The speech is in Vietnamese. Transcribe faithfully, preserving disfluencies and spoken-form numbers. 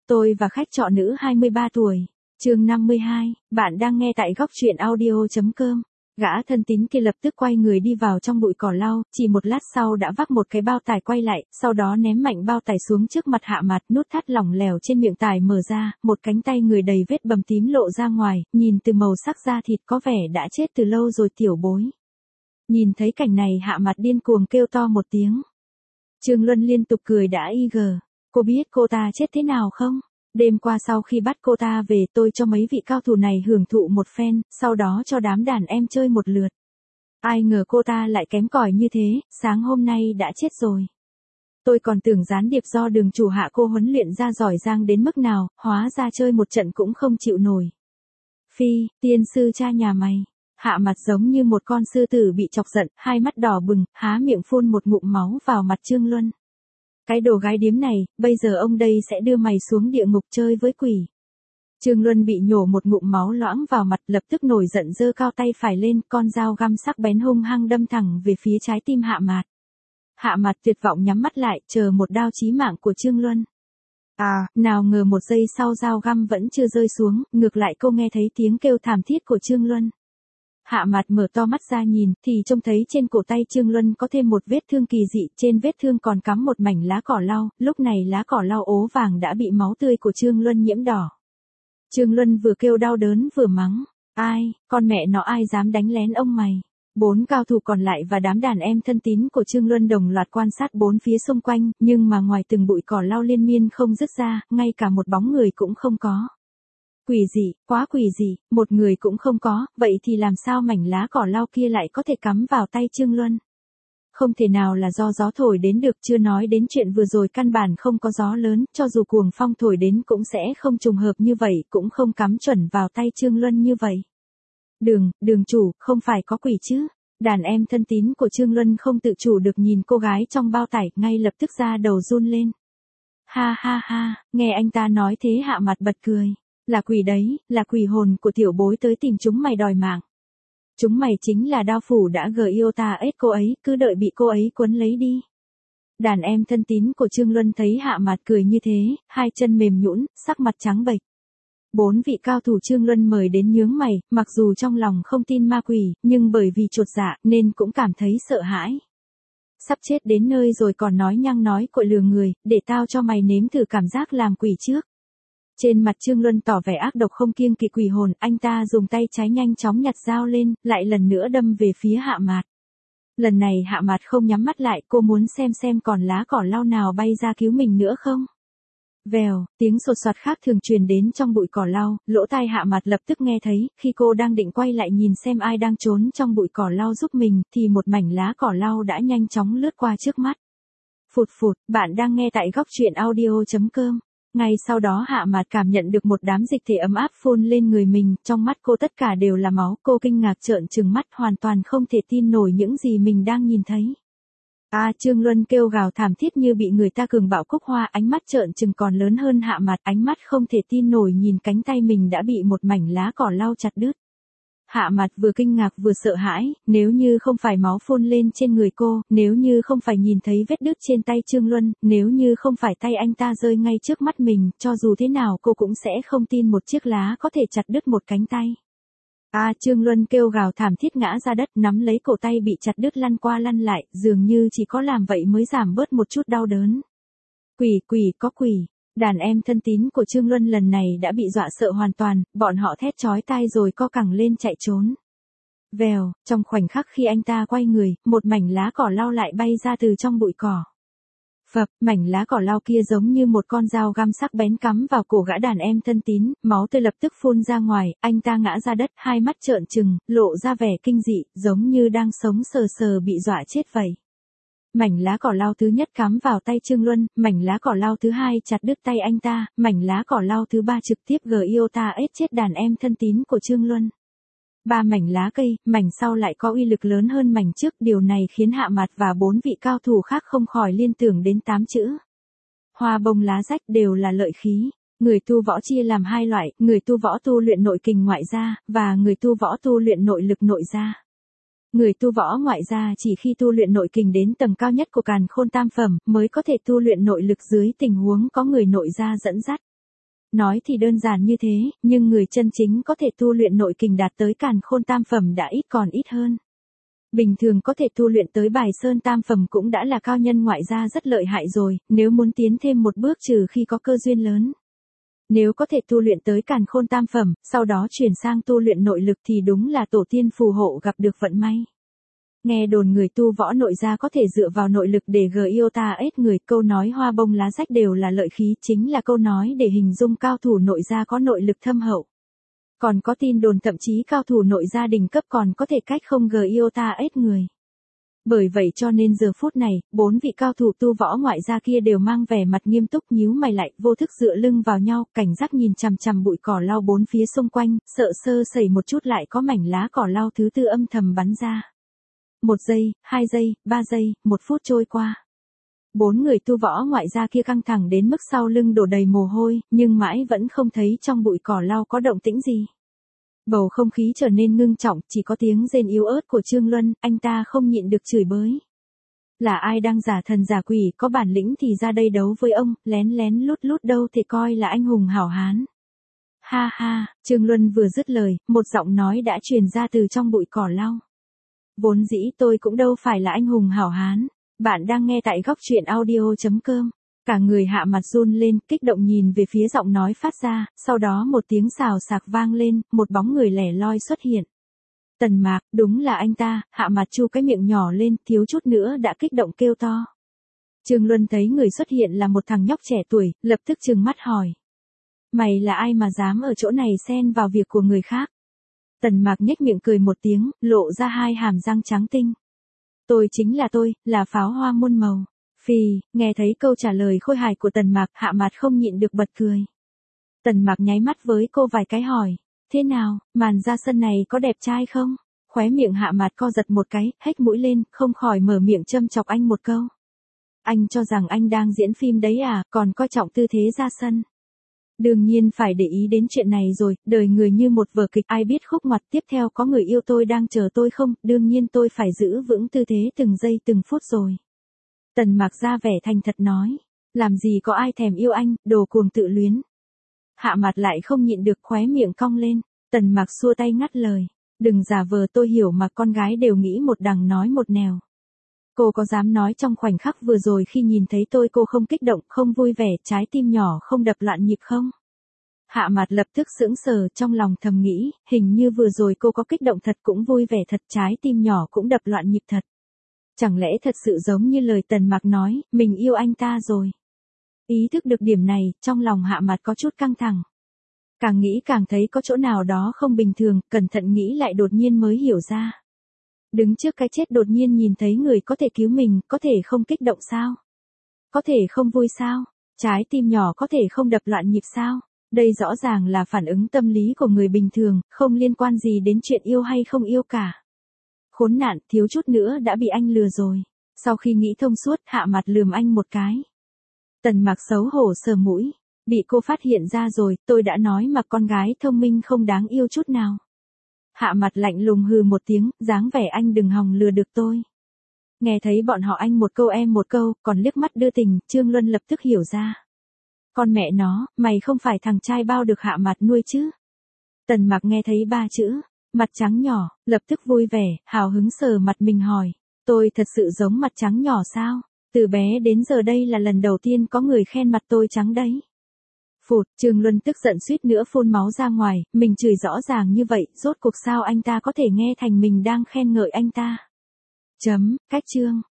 Tôi và khách trọ nữ hai mươi ba tuổi. Chương năm mươi hai, bạn đang nghe tại góc truyện audio chấm com. Gã thân tín kia lập tức quay người đi vào trong bụi cỏ lau, chỉ một lát sau đã vác một cái bao tải quay lại, sau đó ném mạnh bao tải xuống trước mặt Hạ Mạt, nút thắt lỏng lẻo trên miệng tải mở ra, một cánh tay người đầy vết bầm tím lộ ra ngoài, nhìn từ màu sắc da thịt có vẻ đã chết từ lâu rồi tiểu bối. Nhìn thấy cảnh này Hạ Mạt điên cuồng kêu to một tiếng. Trương Luân liên tục cười đã y gờ. Cô biết cô ta chết thế nào không? Đêm qua sau khi bắt cô ta về tôi cho mấy vị cao thủ này hưởng thụ một phen, sau đó cho đám đàn em chơi một lượt. Ai ngờ cô ta lại kém cỏi như thế, sáng hôm nay đã chết rồi. Tôi còn tưởng gián điệp do đường chủ hạ cô huấn luyện ra giỏi giang đến mức nào, hóa ra chơi một trận cũng không chịu nổi. Phi, tiên sư cha nhà mày. Hạ Mặt giống như một con sư tử bị chọc giận, hai mắt đỏ bừng, há miệng phun một ngụm máu vào mặt Trương Luân. Cái đồ gái điếm này, bây giờ ông đây sẽ đưa mày xuống địa ngục chơi với quỷ. Trương Luân bị nhổ một ngụm máu loãng vào mặt, lập tức nổi giận giơ cao tay phải lên, con dao găm sắc bén hung hăng đâm thẳng về phía trái tim Hạ Mạt. Hạ Mạt tuyệt vọng nhắm mắt lại, chờ một đao chí mạng của Trương Luân. À, nào ngờ một giây sau dao găm vẫn chưa rơi xuống, ngược lại cô nghe thấy tiếng kêu thảm thiết của Trương Luân. Hạ Mạt mở to mắt ra nhìn, thì trông thấy trên cổ tay Trương Luân có thêm một vết thương kỳ dị, trên vết thương còn cắm một mảnh lá cỏ lau, lúc này lá cỏ lau ố vàng đã bị máu tươi của Trương Luân nhiễm đỏ. Trương Luân vừa kêu đau đớn vừa mắng, ai, con mẹ nó ai dám đánh lén ông mày. Bốn cao thủ còn lại và đám đàn em thân tín của Trương Luân đồng loạt quan sát bốn phía xung quanh, nhưng mà ngoài từng bụi cỏ lau liên miên không dứt ra, ngay cả một bóng người cũng không có. Quỷ dị, quá quỷ dị, một người cũng không có, vậy thì làm sao mảnh lá cỏ lau kia lại có thể cắm vào tay Trương Luân? Không thể nào là do gió thổi đến được, chưa nói đến chuyện vừa rồi căn bản không có gió lớn, cho dù cuồng phong thổi đến cũng sẽ không trùng hợp như vậy, cũng không cắm chuẩn vào tay Trương Luân như vậy. Đường, đường chủ, không phải có quỷ chứ? Đàn em thân tín của Trương Luân không tự chủ được nhìn cô gái trong bao tải, ngay lập tức ra đầu run lên. Ha ha ha, nghe anh ta nói thế Hạ Mặt bật cười. Là quỷ đấy, là quỷ hồn của tiểu bối tới tìm chúng mày đòi mạng. Chúng mày chính là đao phủ đã gờ yêu ta ết cô ấy, cứ đợi bị cô ấy cuốn lấy đi. Đàn em thân tín của Trương Luân thấy Hạ Mặt cười như thế, hai chân mềm nhũn, sắc mặt trắng bệch. Bốn vị cao thủ Trương Luân mời đến nhướng mày, mặc dù trong lòng không tin ma quỷ, nhưng bởi vì chột dạ nên cũng cảm thấy sợ hãi. Sắp chết đến nơi rồi còn nói nhăng nói cội lừa người, để tao cho mày nếm thử cảm giác làm quỷ trước. Trên mặt Trương Luân tỏ vẻ ác độc không kiêng kỵ quỷ hồn, anh ta dùng tay trái nhanh chóng nhặt dao lên, lại lần nữa đâm về phía Hạ Mạt. Lần này Hạ Mạt không nhắm mắt lại, cô muốn xem xem còn lá cỏ lau nào bay ra cứu mình nữa không. Vèo, tiếng sột soạt khác thường truyền đến trong bụi cỏ lau, lỗ tai Hạ Mạt lập tức nghe thấy, khi cô đang định quay lại nhìn xem ai đang trốn trong bụi cỏ lau giúp mình, thì một mảnh lá cỏ lau đã nhanh chóng lướt qua trước mắt. Phụt phụt, bạn đang nghe tại góc truyện audio chấm com. Ngay sau đó Hạ Mạt cảm nhận được một đám dịch thể ấm áp phun lên người mình, trong mắt cô tất cả đều là máu, cô kinh ngạc trợn trừng mắt hoàn toàn không thể tin nổi những gì mình đang nhìn thấy. À, Trương Luân kêu gào thảm thiết như bị người ta cường bạo cúc hoa, ánh mắt trợn trừng còn lớn hơn Hạ Mạt, ánh mắt không thể tin nổi nhìn cánh tay mình đã bị một mảnh lá cỏ lau chặt đứt. Hạ Mạt vừa kinh ngạc vừa sợ hãi, nếu như không phải máu phun lên trên người cô, nếu như không phải nhìn thấy vết đứt trên tay Trương Luân, nếu như không phải tay anh ta rơi ngay trước mắt mình, cho dù thế nào cô cũng sẽ không tin một chiếc lá có thể chặt đứt một cánh tay. À, Trương Luân kêu gào thảm thiết ngã ra đất, nắm lấy cổ tay bị chặt đứt lăn qua lăn lại, dường như chỉ có làm vậy mới giảm bớt một chút đau đớn. Quỷ, quỷ, có quỷ. Đàn em thân tín của Trương Luân lần này đã bị dọa sợ hoàn toàn, bọn họ thét chói tai rồi co cẳng lên chạy trốn. Vèo, trong khoảnh khắc khi anh ta quay người, một mảnh lá cỏ lau lại bay ra từ trong bụi cỏ. Phập, mảnh lá cỏ lau kia giống như một con dao găm sắc bén cắm vào cổ gã đàn em thân tín, máu tươi lập tức phun ra ngoài, anh ta ngã ra đất, hai mắt trợn trừng, lộ ra vẻ kinh dị, giống như đang sống sờ sờ bị dọa chết vậy. Mảnh lá cỏ lau thứ nhất cắm vào tay Trương Luân, mảnh lá cỏ lau thứ hai chặt đứt tay anh ta, mảnh lá cỏ lau thứ ba trực tiếp gờ yêu ta ết chết đàn em thân tín của Trương Luân. Ba mảnh lá cây, mảnh sau lại có uy lực lớn hơn mảnh trước, điều này khiến Hạ Mạt và bốn vị cao thủ khác không khỏi liên tưởng đến tám chữ. Hoa bông lá rách đều là lợi khí. Người tu võ chia làm hai loại, người tu võ tu luyện nội kình ngoại gia, và người tu võ tu luyện nội lực nội gia. Người tu võ ngoại gia chỉ khi tu luyện nội kình đến tầng cao nhất của càn khôn tam phẩm, mới có thể tu luyện nội lực dưới tình huống có người nội gia dẫn dắt. Nói thì đơn giản như thế, nhưng người chân chính có thể tu luyện nội kình đạt tới càn khôn tam phẩm đã ít còn ít hơn. Bình thường có thể tu luyện tới bài sơn tam phẩm cũng đã là cao nhân ngoại gia rất lợi hại rồi, nếu muốn tiến thêm một bước trừ khi có cơ duyên lớn. Nếu có thể tu luyện tới càn khôn tam phẩm, sau đó chuyển sang tu luyện nội lực thì đúng là tổ tiên phù hộ gặp được vận may. Nghe đồn người tu võ nội gia có thể dựa vào nội lực để gờ yêu ta ết người, câu nói hoa bông lá rách đều là lợi khí, chính là câu nói để hình dung cao thủ nội gia có nội lực thâm hậu. Còn có tin đồn thậm chí cao thủ nội gia đỉnh cấp còn có thể cách không gờ yêu ta ết người. Bởi vậy cho nên giờ phút này, bốn vị cao thủ tu võ ngoại gia kia đều mang vẻ mặt nghiêm túc nhíu mày lại, vô thức dựa lưng vào nhau, cảnh giác nhìn chằm chằm bụi cỏ lau bốn phía xung quanh, sợ sơ sẩy một chút lại có mảnh lá cỏ lau thứ tư âm thầm bắn ra. Một giây, hai giây, ba giây, một phút trôi qua. Bốn người tu võ ngoại gia kia căng thẳng đến mức sau lưng đổ đầy mồ hôi, nhưng mãi vẫn không thấy trong bụi cỏ lau có động tĩnh gì. Bầu không khí trở nên ngưng trọng, chỉ có tiếng rên yếu ớt của Trương Luân, anh ta không nhịn được chửi bới. Là ai đang giả thần giả quỷ, có bản lĩnh thì ra đây đấu với ông, lén lén lút lút đâu thì coi là anh hùng hảo hán. Ha ha, Trương Luân vừa dứt lời, một giọng nói đã truyền ra từ trong bụi cỏ lau. Vốn dĩ tôi cũng đâu phải là anh hùng hảo hán. Bạn đang nghe tại góc truyện audio chấm com. Cả người Hạ mặt run lên, kích động nhìn về phía giọng nói phát ra, sau đó một tiếng xào xạc vang lên, một bóng người lẻ loi xuất hiện. Tần Mạc, đúng là anh ta. Hạ mặt chu cái miệng nhỏ lên, thiếu chút nữa đã kích động kêu to. Trương Luân thấy người xuất hiện là một thằng nhóc trẻ tuổi, lập tức trừng mắt hỏi. Mày là ai mà dám ở chỗ này xen vào việc của người khác? Tần Mạc nhếch miệng cười một tiếng, lộ ra hai hàm răng trắng tinh. Tôi chính là tôi, là pháo hoa muôn màu. Phì, nghe thấy câu trả lời khôi hài của Tần Mạc, Hạ mặt không nhịn được bật cười. Tần Mạc nháy mắt với cô vài cái hỏi. Thế nào, màn ra sân này có đẹp trai không? Khóe miệng Hạ mặt co giật một cái, hếch mũi lên, không khỏi mở miệng châm chọc anh một câu. Anh cho rằng anh đang diễn phim đấy à, còn coi trọng tư thế ra sân. Đương nhiên phải để ý đến chuyện này rồi, đời người như một vở kịch, ai biết khúc ngoặt tiếp theo có người yêu tôi đang chờ tôi không, đương nhiên tôi phải giữ vững tư thế từng giây từng phút rồi. Tần Mạc ra vẻ thành thật nói, làm gì có ai thèm yêu anh, đồ cuồng tự luyến. Hạ mặt lại không nhịn được khóe miệng cong lên, Tần Mạc xua tay ngắt lời, đừng giả vờ, tôi hiểu mà, con gái đều nghĩ một đằng nói một nẻo. Cô có dám nói trong khoảnh khắc vừa rồi khi nhìn thấy tôi cô không kích động, không vui vẻ, trái tim nhỏ không đập loạn nhịp không? Hạ mặt lập tức sững sờ, trong lòng thầm nghĩ, hình như vừa rồi cô có kích động thật, cũng vui vẻ thật, trái tim nhỏ cũng đập loạn nhịp thật. Chẳng lẽ thật sự giống như lời Tần Mạc nói, mình yêu anh ta rồi. Ý thức được điểm này, trong lòng Hạ mặt có chút căng thẳng. Càng nghĩ càng thấy có chỗ nào đó không bình thường, cẩn thận nghĩ lại đột nhiên mới hiểu ra. Đứng trước cái chết đột nhiên nhìn thấy người có thể cứu mình, có thể không kích động sao? Có thể không vui sao? Trái tim nhỏ có thể không đập loạn nhịp sao? Đây rõ ràng là phản ứng tâm lý của người bình thường, không liên quan gì đến chuyện yêu hay không yêu cả. Khốn nạn, thiếu chút nữa đã bị anh lừa rồi. Sau khi nghĩ thông suốt, Hạ mặt lườm anh một cái. Tần Mạc xấu hổ sờ mũi. Bị cô phát hiện ra rồi, tôi đã nói mà, con gái thông minh không đáng yêu chút nào. Hạ mặt lạnh lùng hừ một tiếng, dáng vẻ anh đừng hòng lừa được tôi. Nghe thấy bọn họ anh một câu em một câu, còn liếc mắt đưa tình, Trương Luân lập tức hiểu ra. Con mẹ nó, mày không phải thằng trai bao được Hạ mặt nuôi chứ? Tần Mạc nghe thấy ba chữ, mặt trắng nhỏ, lập tức vui vẻ, hào hứng sờ mặt mình hỏi, tôi thật sự giống mặt trắng nhỏ sao? Từ bé đến giờ đây là lần đầu tiên có người khen mặt tôi trắng đấy. Phụt, Trương Luân tức giận suýt nữa phun máu ra ngoài, mình chửi rõ ràng như vậy, rốt cuộc sao anh ta có thể nghe thành mình đang khen ngợi anh ta. Chấm, cách chương.